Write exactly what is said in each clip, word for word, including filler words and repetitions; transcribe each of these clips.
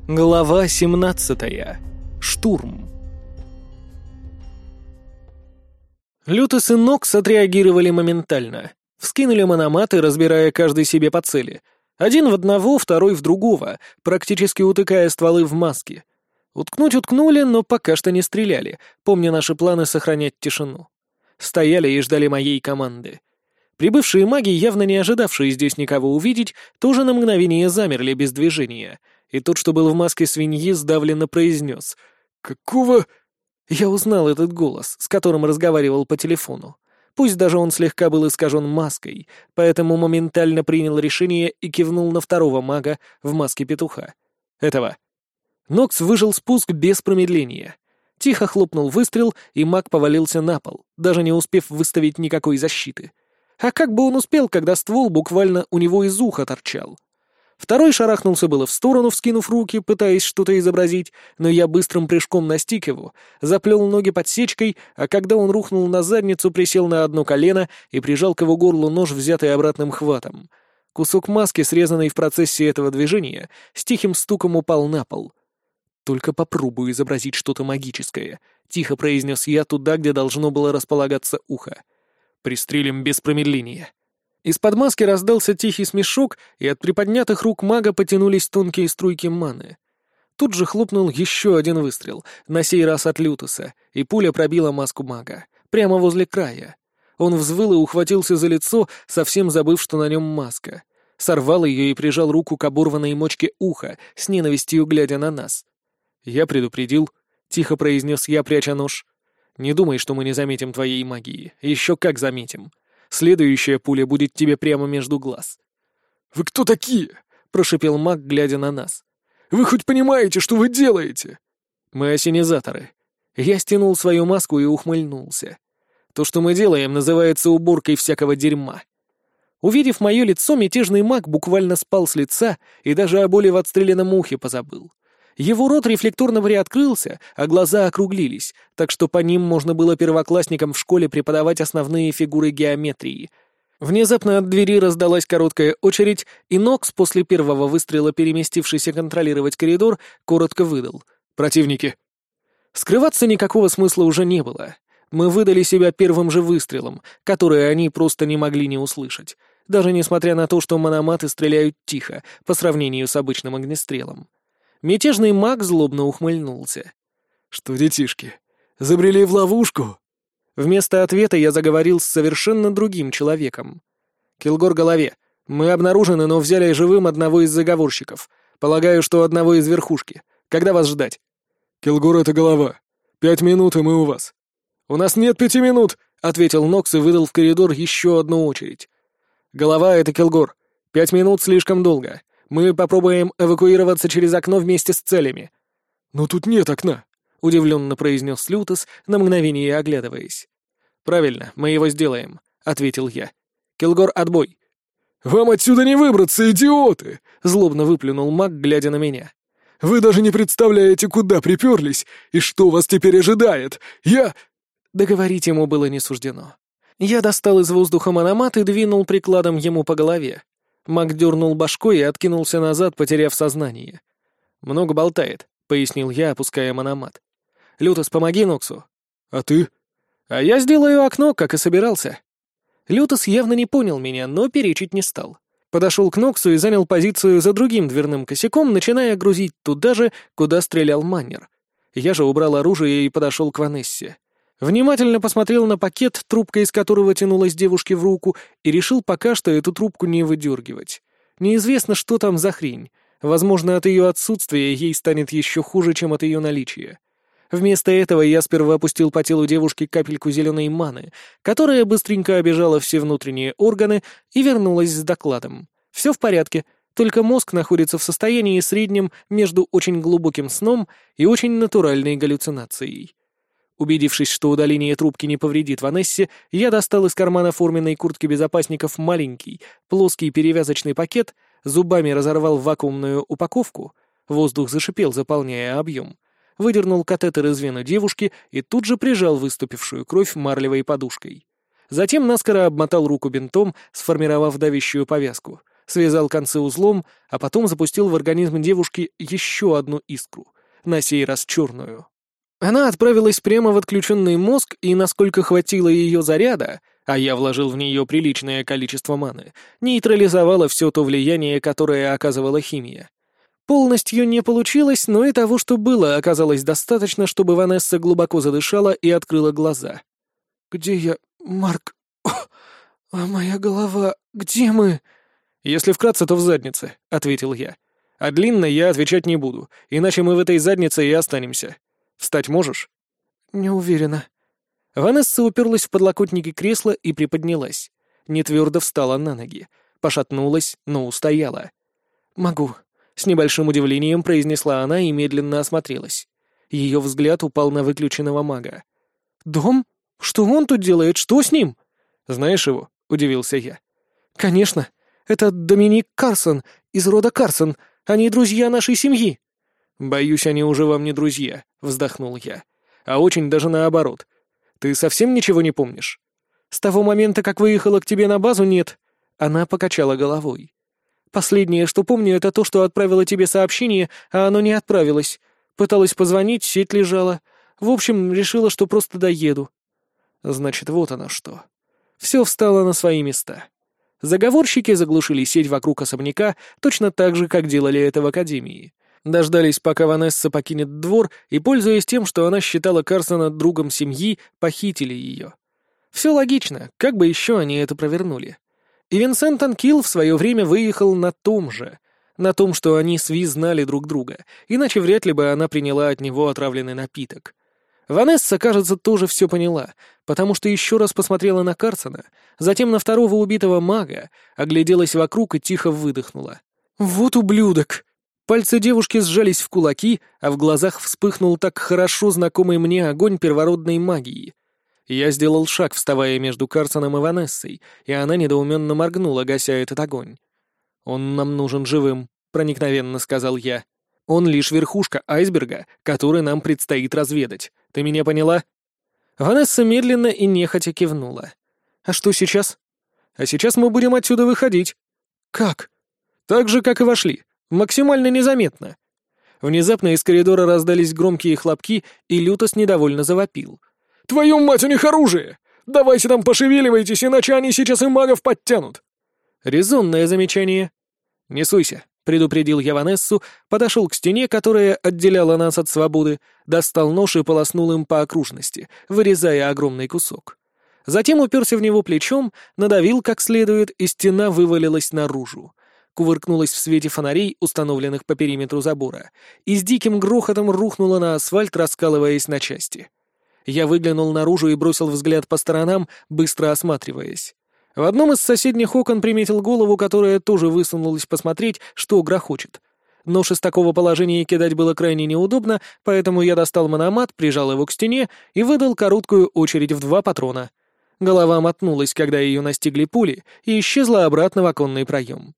Глава семнадцатая. Штурм. Лютос и Нокс отреагировали моментально. Вскинули мономаты, разбирая каждый себе по цели. Один в одного, второй в другого, практически утыкая стволы в маски. Уткнуть уткнули, но пока что не стреляли, помня наши планы сохранять тишину. Стояли и ждали моей команды. Прибывшие маги, явно не ожидавшие здесь никого увидеть, тоже на мгновение замерли без движения. И тот, что был в маске свиньи, сдавленно произнес: «Какого...» Я узнал этот голос, с которым разговаривал по телефону. Пусть даже он слегка был искажен маской, поэтому моментально принял решение и кивнул на второго мага в маске петуха. Этого. Нокс выжил спуск без промедления. Тихо хлопнул выстрел, и маг повалился на пол, даже не успев выставить никакой защиты. А как бы он успел, когда ствол буквально у него из уха торчал? Второй шарахнулся было в сторону, вскинув руки, пытаясь что-то изобразить, но я быстрым прыжком настиг его, заплел ноги подсечкой, а когда он рухнул на задницу, присел на одно колено и прижал к его горлу нож, взятый обратным хватом. Кусок маски, срезанный в процессе этого движения, с тихим стуком упал на пол. «Только попробую изобразить что-то магическое», — тихо произнес я туда, где должно было располагаться ухо. «Пристрелим без промедления». Из-под маски раздался тихий смешок, и от приподнятых рук мага потянулись тонкие струйки маны. Тут же хлопнул еще один выстрел, на сей раз от Лютоса, и пуля пробила маску мага, прямо возле края. Он взвыл и ухватился за лицо, совсем забыв, что на нем маска. Сорвал ее и прижал руку к оборванной мочке уха, с ненавистью глядя на нас. «Я предупредил», — тихо произнес я, пряча нож. «Не думай, что мы не заметим твоей магии. Еще как заметим. Следующая пуля будет тебе прямо между глаз». «Вы кто такие?» — прошипел маг, глядя на нас. «Вы хоть понимаете, что вы делаете?» «Мы ассенизаторы». Я стянул свою маску и ухмыльнулся. «То, что мы делаем, называется уборкой всякого дерьма». Увидев мое лицо, мятежный маг буквально спал с лица и даже о боли в отстреленном ухе позабыл. Его рот рефлекторно приоткрылся, а глаза округлились, так что по ним можно было первоклассникам в школе преподавать основные фигуры геометрии. Внезапно от двери раздалась короткая очередь, и Нокс, после первого выстрела переместившийся контролировать коридор, коротко выдал: «Противники». Скрываться никакого смысла уже не было. Мы выдали себя первым же выстрелом, который они просто не могли не услышать, даже несмотря на то, что мономаты стреляют тихо, по сравнению с обычным огнестрелом. Мятежный маг злобно ухмыльнулся. «Что, детишки, забрели в ловушку?» Вместо ответа я заговорил с совершенно другим человеком. «Килгор Голове, мы обнаружены, но взяли живым одного из заговорщиков. Полагаю, что одного из верхушки. Когда вас ждать?» «Килгор — это Голова. Пять минут, и мы у вас». «У нас нет пяти минут», — ответил Нокс и выдал в коридор еще одну очередь. «Голова — это Килгор. Пять минут слишком долго. Мы попробуем эвакуироваться через окно вместе с целями». «Но тут нет окна», — удивленно произнес Лютос, на мгновение оглядываясь. «Правильно, мы его сделаем», — ответил я. «Килгор, отбой». «Вам отсюда не выбраться, идиоты!» — злобно выплюнул маг, глядя на меня. «Вы даже не представляете, куда приперлись и что вас теперь ожидает. Я...» Договорить ему было не суждено. Я достал из воздуха мономат и двинул прикладом ему по голове. Маг дернул башкой и откинулся назад, потеряв сознание. «Много болтает», — пояснил я, опуская мономат. «Лютос, помоги Ноксу». «А ты?» «А я сделаю окно, как и собирался». Лютос явно не понял меня, но перечить не стал. Подошел к Ноксу и занял позицию за другим дверным косяком, начиная грузить туда же, куда стрелял Маннер. Я же убрал оружие и подошел к Ванессе. Внимательно посмотрел на пакет, трубка из которого тянулась девушке в руку, и решил пока что эту трубку не выдергивать. Неизвестно, что там за хрень. Возможно, от ее отсутствия ей станет еще хуже, чем от ее наличия. Вместо этого я сперва опустил по телу девушки капельку зеленой маны, которая быстренько обежала все внутренние органы и вернулась с докладом. Все в порядке, только мозг находится в состоянии среднем между очень глубоким сном и очень натуральной галлюцинацией. Убедившись, что удаление трубки не повредит Ванессе, я достал из кармана форменной куртки безопасников маленький, плоский перевязочный пакет, зубами разорвал вакуумную упаковку, воздух зашипел, заполняя объем, выдернул катетер из вены девушки и тут же прижал выступившую кровь марлевой подушкой. Затем наскоро обмотал руку бинтом, сформировав давящую повязку, связал концы узлом, а потом запустил в организм девушки еще одну искру, на сей раз черную. Она отправилась прямо в отключенный мозг, и, насколько хватило ее заряда, а я вложил в нее приличное количество маны, нейтрализовала все то влияние, которое оказывала химия. Полностью не получилось, но и того, что было, оказалось достаточно, чтобы Ванесса глубоко задышала и открыла глаза. «Где я, Марк? О, а моя голова... Где мы?» «Если вкратце, то в заднице», — ответил я. «А длинно я отвечать не буду, иначе мы в этой заднице и останемся. Встать можешь?» «Не уверена». Ванесса уперлась в подлокотники кресла и приподнялась. Нетвердо встала на ноги. Пошатнулась, но устояла. «Могу», — с небольшим удивлением произнесла она и медленно осмотрелась. Ее взгляд упал на выключенного мага. «Дом? Что он тут делает? Что с ним?» «Знаешь его?» — удивился я. «Конечно. Это Доминик Карсон, из рода Карсон. Они друзья нашей семьи». «Боюсь, они уже вам не друзья», — вздохнул я. «А очень даже наоборот. Ты совсем ничего не помнишь?» «С того момента, как выехала к тебе на базу, нет». Она покачала головой. «Последнее, что помню, это то, что отправила тебе сообщение, а оно не отправилось. Пыталась позвонить, сеть лежала. В общем, решила, что просто доеду». Значит, вот оно что. Все встало на свои места. Заговорщики заглушили сеть вокруг особняка точно так же, как делали это в Академии. Дождались, пока Ванесса покинет двор, и, пользуясь тем, что она считала Карсона другом семьи, похитили ее. Все логично, как бы еще они это провернули. И Винсент Анкил в свое время выехал на том же, на том, что они с Ви знали друг друга, иначе вряд ли бы она приняла от него отравленный напиток. Ванесса, кажется, тоже все поняла, потому что еще раз посмотрела на Карсона, затем на второго убитого мага, огляделась вокруг и тихо выдохнула. «Вот ублюдок!» Пальцы девушки сжались в кулаки, а в глазах вспыхнул так хорошо знакомый мне огонь первородной магии. Я сделал шаг, вставая между Карсоном и Ванессой, и она недоуменно моргнула, гася этот огонь. «Он нам нужен живым», — проникновенно сказал я. «Он лишь верхушка айсберга, который нам предстоит разведать. Ты меня поняла?» Ванесса медленно и нехотя кивнула. «А что сейчас?» «А сейчас мы будем отсюда выходить». «Как?» «Так же, как и вошли. Максимально незаметно». Внезапно из коридора раздались громкие хлопки, и Лютос недовольно завопил. «Твою мать, у них оружие! Давайте там пошевеливайтесь, иначе они сейчас и магов подтянут!» Резонное замечание. «Не суйся», — предупредил я Ванессу, подошел к стене, которая отделяла нас от свободы, достал нож и полоснул им по окружности, вырезая огромный кусок. Затем уперся в него плечом, надавил как следует, и стена вывалилась наружу. Кувыркнулась в свете фонарей, установленных по периметру забора, и с диким грохотом рухнула на асфальт, раскалываясь на части. Я выглянул наружу и бросил взгляд по сторонам, быстро осматриваясь. В одном из соседних окон приметил голову, которая тоже высунулась посмотреть, что грохочет. Нож из такого положения кидать было крайне неудобно, поэтому я достал мономат, прижал его к стене и выдал короткую очередь в два патрона. Голова мотнулась, когда ее настигли пули, и исчезла обратно в оконный проем.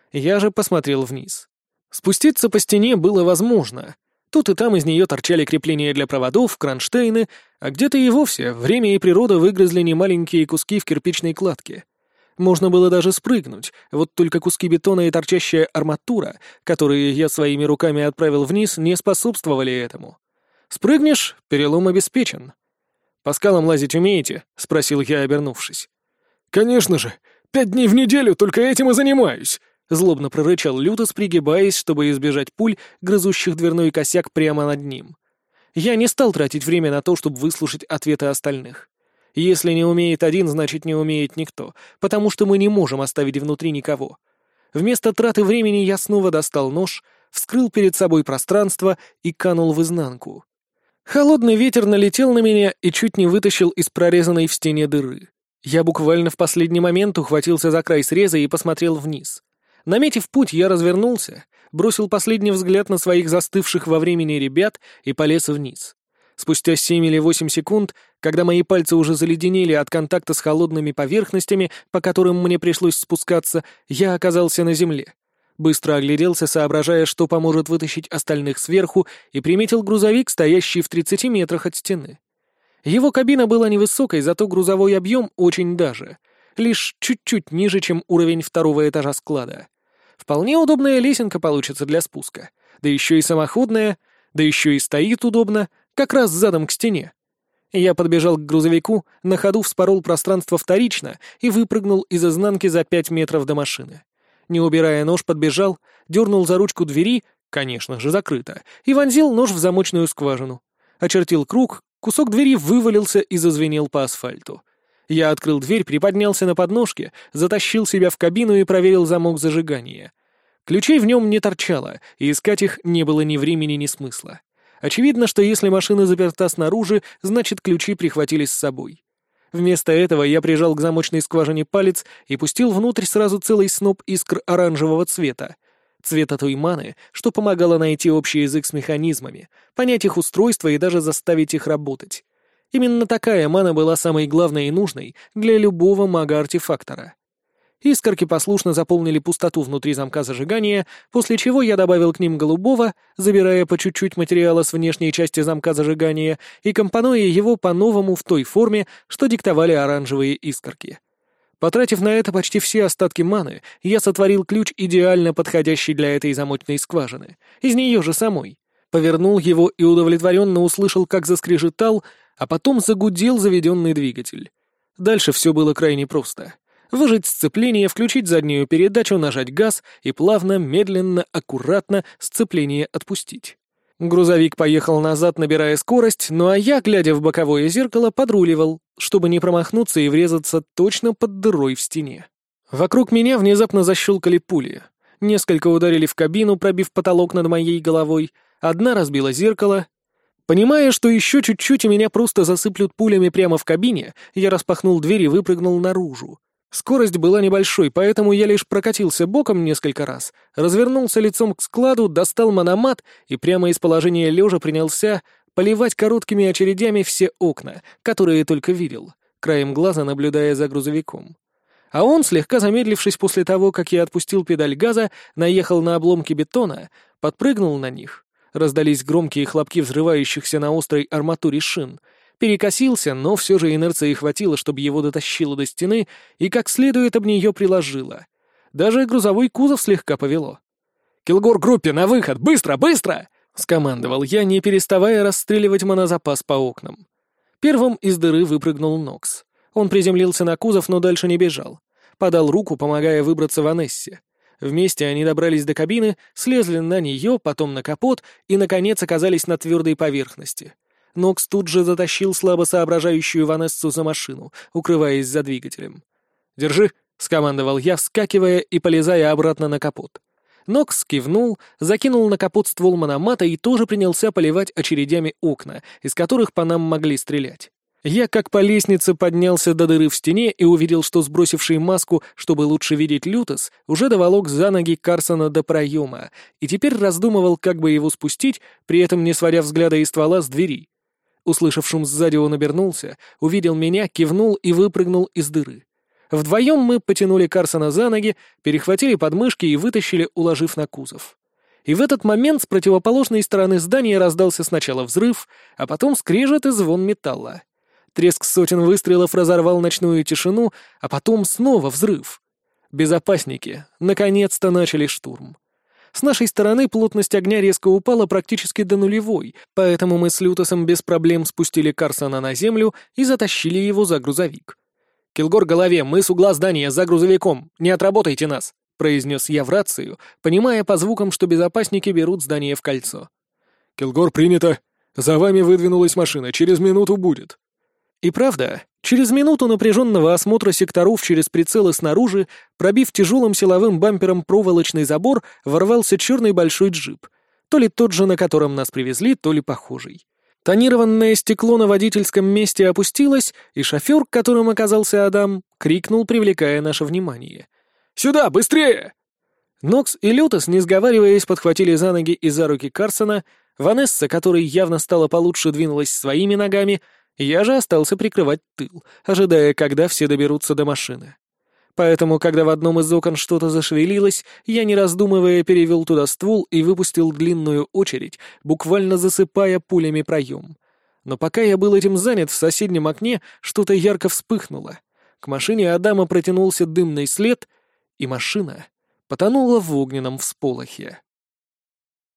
Я же посмотрел вниз. Спуститься по стене было возможно. Тут и там из нее торчали крепления для проводов, кронштейны, а где-то и вовсе время и природа выгрызли немаленькие куски в кирпичной кладке. Можно было даже спрыгнуть, вот только куски бетона и торчащая арматура, которые я своими руками отправил вниз, не способствовали этому. Спрыгнешь — перелом обеспечен. «По скалам лазить умеете?» — спросил я, обернувшись. «Конечно же! Пять дней в неделю только этим и занимаюсь!» — злобно прорычал Лютос, пригибаясь, чтобы избежать пуль, грызущих дверной косяк прямо над ним. Я не стал тратить время на то, чтобы выслушать ответы остальных. Если не умеет один, значит не умеет никто, потому что мы не можем оставить внутри никого. Вместо траты времени я снова достал нож, вскрыл перед собой пространство и канул в изнанку. Холодный ветер налетел на меня и чуть не вытащил из прорезанной в стене дыры. Я буквально в последний момент ухватился за край среза и посмотрел вниз. Наметив путь, я развернулся, бросил последний взгляд на своих застывших во времени ребят и полез вниз. Спустя семь или восемь секунд, когда мои пальцы уже заледенели от контакта с холодными поверхностями, по которым мне пришлось спускаться, я оказался на земле. Быстро огляделся, соображая, что поможет вытащить остальных сверху, и приметил грузовик, стоящий в тридцати метрах от стены. Его кабина была невысокой, зато грузовой объем очень даже, лишь чуть-чуть ниже, чем уровень второго этажа склада. Вполне удобная лесенка получится для спуска. Да еще и самоходная, да еще и стоит удобно, как раз задом к стене. Я подбежал к грузовику, на ходу вспорол пространство вторично и выпрыгнул из изнанки за пять метров до машины. Не убирая нож, подбежал, дернул за ручку двери, конечно же, закрыто, и вонзил нож в замочную скважину. Очертил круг, кусок двери вывалился и зазвенел по асфальту. Я открыл дверь, приподнялся на подножке, затащил себя в кабину и проверил замок зажигания. Ключей в нем не торчало, и искать их не было ни времени, ни смысла. Очевидно, что если машина заперта снаружи, значит, ключи прихватили с собой. Вместо этого я прижал к замочной скважине палец и пустил внутрь сразу целый сноп искр оранжевого цвета. Цвета той маны, что помогало найти общий язык с механизмами, понять их устройство и даже заставить их работать. Именно такая мана была самой главной и нужной для любого мага-артефактора. Искорки послушно заполнили пустоту внутри замка зажигания, после чего я добавил к ним голубого, забирая по чуть-чуть материала с внешней части замка зажигания и компонуя его по-новому в той форме, что диктовали оранжевые искорки. Потратив на это почти все остатки маны, я сотворил ключ, идеально подходящий для этой замочной скважины, из нее же самой. Повернул его и удовлетворенно услышал, как заскрежетал, а потом загудел заведенный двигатель. Дальше все было крайне просто. Выжать сцепление, включить заднюю передачу, нажать газ и плавно, медленно, аккуратно сцепление отпустить. Грузовик поехал назад, набирая скорость, ну а я, глядя в боковое зеркало, подруливал, чтобы не промахнуться и врезаться точно под дырой в стене. Вокруг меня внезапно защелкали пули. Несколько ударили в кабину, пробив потолок над моей головой, одна разбила зеркало. Понимая, что еще чуть-чуть и меня просто засыплют пулями прямо в кабине, я распахнул дверь и выпрыгнул наружу. Скорость была небольшой, поэтому я лишь прокатился боком несколько раз, развернулся лицом к складу, достал мономат и прямо из положения лежа принялся поливать короткими очередями все окна, которые только видел, краем глаза наблюдая за грузовиком. А он, слегка замедлившись после того, как я отпустил педаль газа, наехал на обломки бетона, подпрыгнул на них. Раздались громкие хлопки взрывающихся на острой арматуре шин. Перекосился, но все же инерции хватило, чтобы его дотащило до стены и как следует об нее приложило. Даже грузовой кузов слегка повело. «Килгор группе, на выход! Быстро, быстро!» — скомандовал я, не переставая расстреливать монозапас по окнам. Первым из дыры выпрыгнул Нокс. Он приземлился на кузов, но дальше не бежал. Подал руку, помогая выбраться Ванессе. Вместе они добрались до кабины, слезли на нее, потом на капот и, наконец, оказались на твердой поверхности. Нокс тут же затащил слабо соображающую Ванессу за машину, укрываясь за двигателем. «Держи», — скомандовал я, вскакивая и полезая обратно на капот. Нокс кивнул, закинул на капот ствол мономата и тоже принялся поливать очередями окна, из которых по нам могли стрелять. Я как по лестнице поднялся до дыры в стене и увидел, что сбросивший маску, чтобы лучше видеть Лютос, уже доволок за ноги Карсона до проема, и теперь раздумывал, как бы его спустить, при этом не сводя взгляда из ствола с двери. Услышав шум сзади, он обернулся, увидел меня, кивнул и выпрыгнул из дыры. Вдвоем мы потянули Карсона за ноги, перехватили подмышки и вытащили, уложив на кузов. И в этот момент с противоположной стороны здания раздался сначала взрыв, а потом скрежет и звон металла. Треск сотен выстрелов разорвал ночную тишину, а потом снова взрыв. Безопасники наконец-то начали штурм. С нашей стороны плотность огня резко упала практически до нулевой, поэтому мы с Лютосом без проблем спустили Карсона на землю и затащили его за грузовик. «Килгор голове, мы с угла здания за грузовиком, не отработайте нас», — произнес я в рацию, понимая по звукам, что безопасники берут здание в кольцо. «Килгор, принято. За вами выдвинулась машина, через минуту будет». И правда, через минуту напряженного осмотра секторов через прицелы снаружи, пробив тяжелым силовым бампером проволочный забор, ворвался черный большой джип. То ли тот же, на котором нас привезли, то ли похожий. Тонированное стекло на водительском месте опустилось, и шофер, которым оказался Адам, крикнул, привлекая наше внимание. «Сюда, быстрее!» Нокс и Лютос, не сговариваясь, подхватили за ноги и за руки Карсона, Ванесса, которой явно стало получше, двинулась своими ногами, я же остался прикрывать тыл, ожидая, когда все доберутся до машины. Поэтому, когда в одном из окон что-то зашевелилось, я, не раздумывая, перевел туда ствол и выпустил длинную очередь, буквально засыпая пулями проем. Но пока я был этим занят, в соседнем окне что-то ярко вспыхнуло. К машине Адама протянулся дымный след, и машина потонула в огненном всполохе.